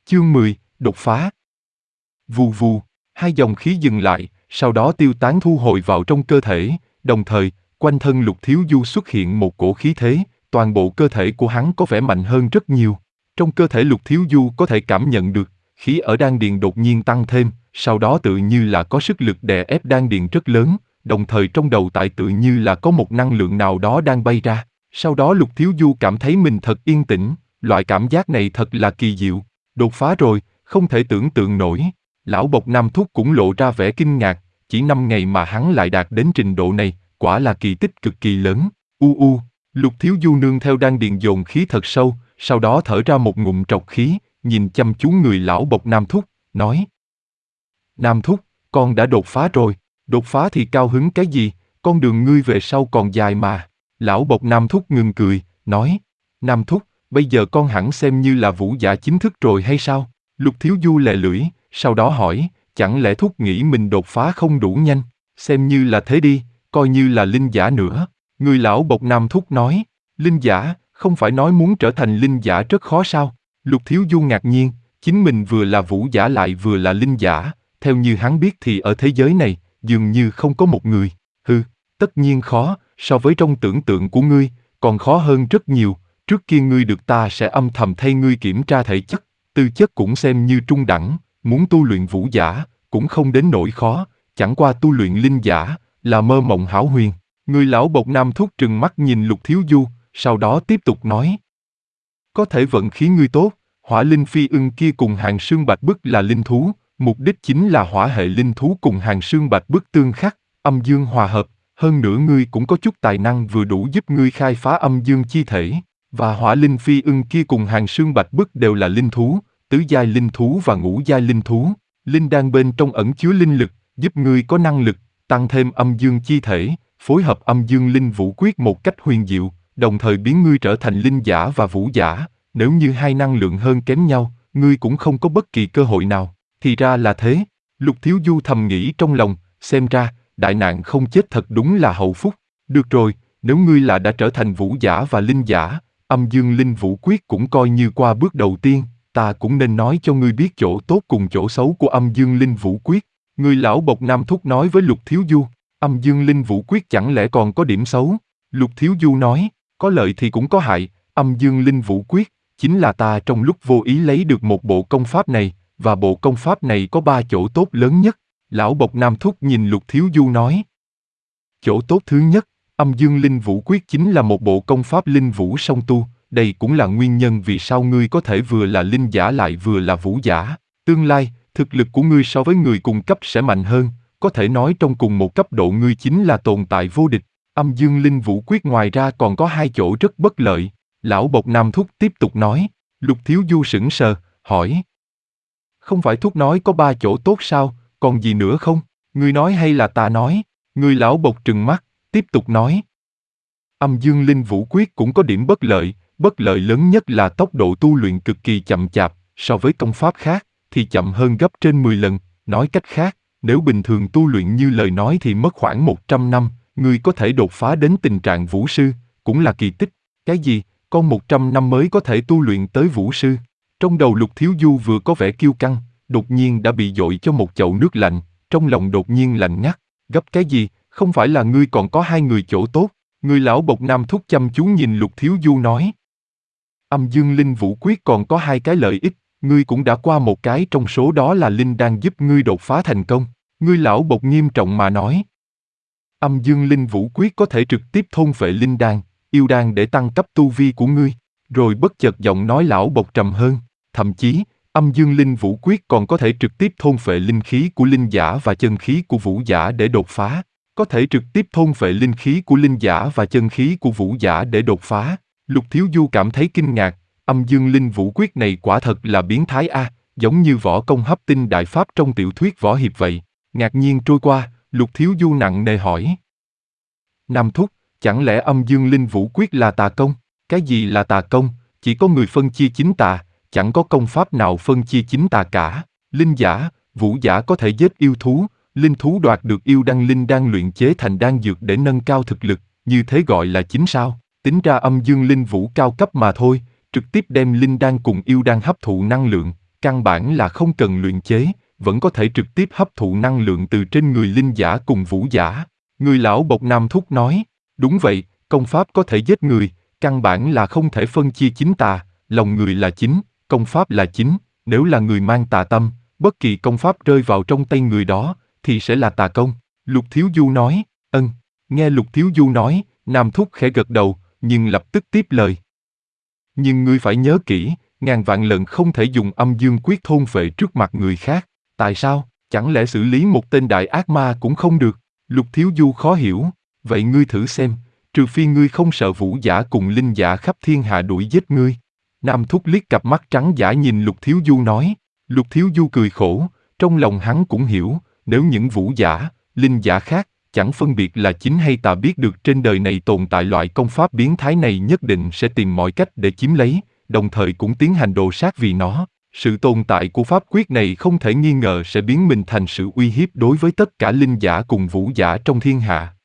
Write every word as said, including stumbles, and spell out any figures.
Chương mười, đột phá. Vù vù, hai dòng khí dừng lại, sau đó tiêu tán thu hồi vào trong cơ thể, đồng thời, quanh thân Lục Thiếu Du xuất hiện một cổ khí thế, toàn bộ cơ thể của hắn có vẻ mạnh hơn rất nhiều. Trong cơ thể Lục Thiếu Du có thể cảm nhận được, khí ở đan điền đột nhiên tăng thêm, sau đó tự như là có sức lực đè ép đan điền rất lớn, đồng thời trong đầu tại tự như là có một năng lượng nào đó đang bay ra. Sau đó Lục Thiếu Du cảm thấy mình thật yên tĩnh, loại cảm giác này thật là kỳ diệu. Đột phá rồi, không thể tưởng tượng nổi. Lão Bộc Nam Thúc cũng lộ ra vẻ kinh ngạc, chỉ năm ngày mà hắn lại đạt đến trình độ này, quả là kỳ tích cực kỳ lớn. U u, Lục Thiếu Du nương theo đan điền dồn khí thật sâu, sau đó thở ra một ngụm trọc khí, nhìn chăm chú người Lão Bộc Nam Thúc, nói: Nam Thúc, con đã đột phá rồi. Đột phá thì cao hứng cái gì, con đường ngươi về sau còn dài mà. Lão Bộc Nam Thúc ngừng cười, nói: Nam Thúc, bây giờ con hẳn xem như là vũ giả chính thức rồi hay sao? Lục Thiếu Du lè lưỡi, sau đó hỏi: chẳng lẽ Thúc nghĩ mình đột phá không đủ nhanh? Xem như là thế đi, coi như là linh giả nữa. Người Lão Bộc Nam Thúc nói: linh giả, không phải nói muốn trở thành linh giả rất khó sao? Lục Thiếu Du ngạc nhiên, chính mình vừa là vũ giả lại vừa là linh giả, theo như hắn biết thì ở thế giới này, dường như không có một người. Hừ, tất nhiên khó, so với trong tưởng tượng của ngươi, còn khó hơn rất nhiều. Trước kia ngươi được ta sẽ âm thầm thay ngươi kiểm tra thể chất, tư chất cũng xem như trung đẳng, muốn tu luyện vũ giả, cũng không đến nỗi khó, chẳng qua tu luyện linh giả, là mơ mộng hão huyền. Người Lão Bộc Nam Thúc trừng mắt nhìn Lục Thiếu Du, sau đó tiếp tục nói: có thể vận khí ngươi tốt, hỏa linh phi ưng kia cùng hàng xương bạch bức là linh thú, mục đích chính là hỏa hệ linh thú cùng hàng xương bạch bức tương khắc, âm dương hòa hợp, hơn nữa ngươi cũng có chút tài năng vừa đủ giúp ngươi khai phá âm dương chi thể, và hỏa linh phi ưng kia cùng hàng xương bạch bức đều là linh thú, tứ giai linh thú và ngũ giai linh thú, linh đan bên trong ẩn chứa linh lực, giúp ngươi có năng lực, tăng thêm âm dương chi thể, phối hợp âm dương linh vũ quyết một cách huyền diệu, đồng thời biến ngươi trở thành linh giả và vũ giả, nếu như hai năng lượng hơn kém nhau, ngươi cũng không có bất kỳ cơ hội nào. Thì ra là thế, Lục Thiếu Du thầm nghĩ trong lòng, xem ra, đại nạn không chết thật đúng là hậu phúc. Được rồi, nếu ngươi là đã trở thành vũ giả và linh giả, âm dương linh vũ quyết cũng coi như qua bước đầu tiên, ta cũng nên nói cho ngươi biết chỗ tốt cùng chỗ xấu của âm dương linh vũ quyết. Người Lão Bộc Nam Thúc nói với Lục Thiếu Du: âm dương linh vũ quyết chẳng lẽ còn có điểm xấu? Lục Thiếu Du nói: có lợi thì cũng có hại, âm dương linh vũ quyết, chính là ta trong lúc vô ý lấy được một bộ công pháp này, và bộ công pháp này có ba chỗ tốt lớn nhất. Lão Bộc Nam Thúc nhìn Lục Thiếu Du nói: chỗ tốt thứ nhất, âm dương linh vũ quyết chính là một bộ công pháp linh vũ song tu, đây cũng là nguyên nhân vì sao ngươi có thể vừa là linh giả lại vừa là vũ giả. Tương lai, thực lực của ngươi so với người cùng cấp sẽ mạnh hơn, có thể nói trong cùng một cấp độ ngươi chính là tồn tại vô địch. Âm dương linh vũ quyết ngoài ra còn có hai chỗ rất bất lợi. Lão Bộc Nam Thúc tiếp tục nói. Lục Thiếu Du sững sờ, hỏi: không phải Thúc nói có ba chỗ tốt sao, còn gì nữa không? Ngươi nói hay là ta nói? Người Lão Bộc trừng mắt, tiếp tục nói: âm dương linh vũ quyết cũng có điểm bất lợi, bất lợi lớn nhất là tốc độ tu luyện cực kỳ chậm chạp, so với công pháp khác, thì chậm hơn gấp trên mười lần. Nói cách khác, nếu bình thường tu luyện như lời nói thì mất khoảng một trăm năm, ngươi có thể đột phá đến tình trạng vũ sư, cũng là kỳ tích. Cái gì? Con một trăm năm mới có thể tu luyện tới vũ sư? Trong đầu Lục Thiếu Du vừa có vẻ kiêu căng, đột nhiên đã bị dội cho một chậu nước lạnh, trong lòng đột nhiên lạnh ngắt. Gấp cái gì? Không phải là ngươi còn có hai người chỗ tốt? Người Lão Bộc Nam Thúc chăm chú nhìn Lục Thiếu Du nói: âm dương linh vũ quyết còn có hai cái lợi ích, ngươi cũng đã qua một cái trong số đó là linh đan giúp ngươi đột phá thành công. Ngươi Lão Bộc nghiêm trọng mà nói: âm dương linh vũ quyết có thể trực tiếp thôn phệ linh đan, yêu đan để tăng cấp tu vi của ngươi. Rồi bất chợt giọng nói Lão Bộc trầm hơn, thậm chí, âm dương linh vũ quyết còn có thể trực tiếp thôn phệ linh khí của linh giả và chân khí của vũ giả để đột phá. Có thể trực tiếp thôn phệ linh khí của linh giả và chân khí của vũ giả để đột phá. Lục Thiếu Du cảm thấy kinh ngạc, âm dương linh vũ quyết này quả thật là biến thái a, giống như võ công hấp tinh đại pháp trong tiểu thuyết võ hiệp vậy. Ngạc nhiên trôi qua, Lục Thiếu Du nặng nề hỏi: Nam Thúc, chẳng lẽ âm dương linh vũ quyết là tà công? Cái gì là tà công? Chỉ có người phân chia chính tà, chẳng có công pháp nào phân chia chính tà cả. Linh giả, vũ giả có thể giết yêu thú, linh thú đoạt được yêu đan linh đan luyện chế thành đan dược để nâng cao thực lực, như thế gọi là chính sao? Tính ra âm dương linh vũ cao cấp mà thôi, trực tiếp đem linh đan cùng yêu đan hấp thụ năng lượng, căn bản là không cần luyện chế, vẫn có thể trực tiếp hấp thụ năng lượng từ trên người linh giả cùng vũ giả. Người lão bộc Nam Thúc nói, đúng vậy, công pháp có thể giết người, căn bản là không thể phân chia chính tà, lòng người là chính, công pháp là chính, nếu là người mang tà tâm, bất kỳ công pháp rơi vào trong tay người đó, thì sẽ là tà công. Lục Thiếu Du nói, ân, nghe Lục Thiếu Du nói, Nam Thúc khẽ gật đầu, nhưng lập tức tiếp lời. Nhưng ngươi phải nhớ kỹ, ngàn vạn lần không thể dùng âm dương quyết thôn phệ trước mặt người khác. Tại sao? Chẳng lẽ xử lý một tên đại ác ma cũng không được? Lục Thiếu Du khó hiểu. Vậy ngươi thử xem, trừ phi ngươi không sợ vũ giả cùng linh giả khắp thiên hạ đuổi giết ngươi. Nam Thúc liếc cặp mắt trắng dã nhìn Lục Thiếu Du nói. Lục Thiếu Du cười khổ, trong lòng hắn cũng hiểu, nếu những vũ giả, linh giả khác, chẳng phân biệt là chính hay tà biết được trên đời này tồn tại loại công pháp biến thái này nhất định sẽ tìm mọi cách để chiếm lấy, đồng thời cũng tiến hành đồ sát vì nó. Sự tồn tại của pháp quyết này không thể nghi ngờ sẽ biến mình thành sự uy hiếp đối với tất cả linh giả cùng vũ giả trong thiên hạ.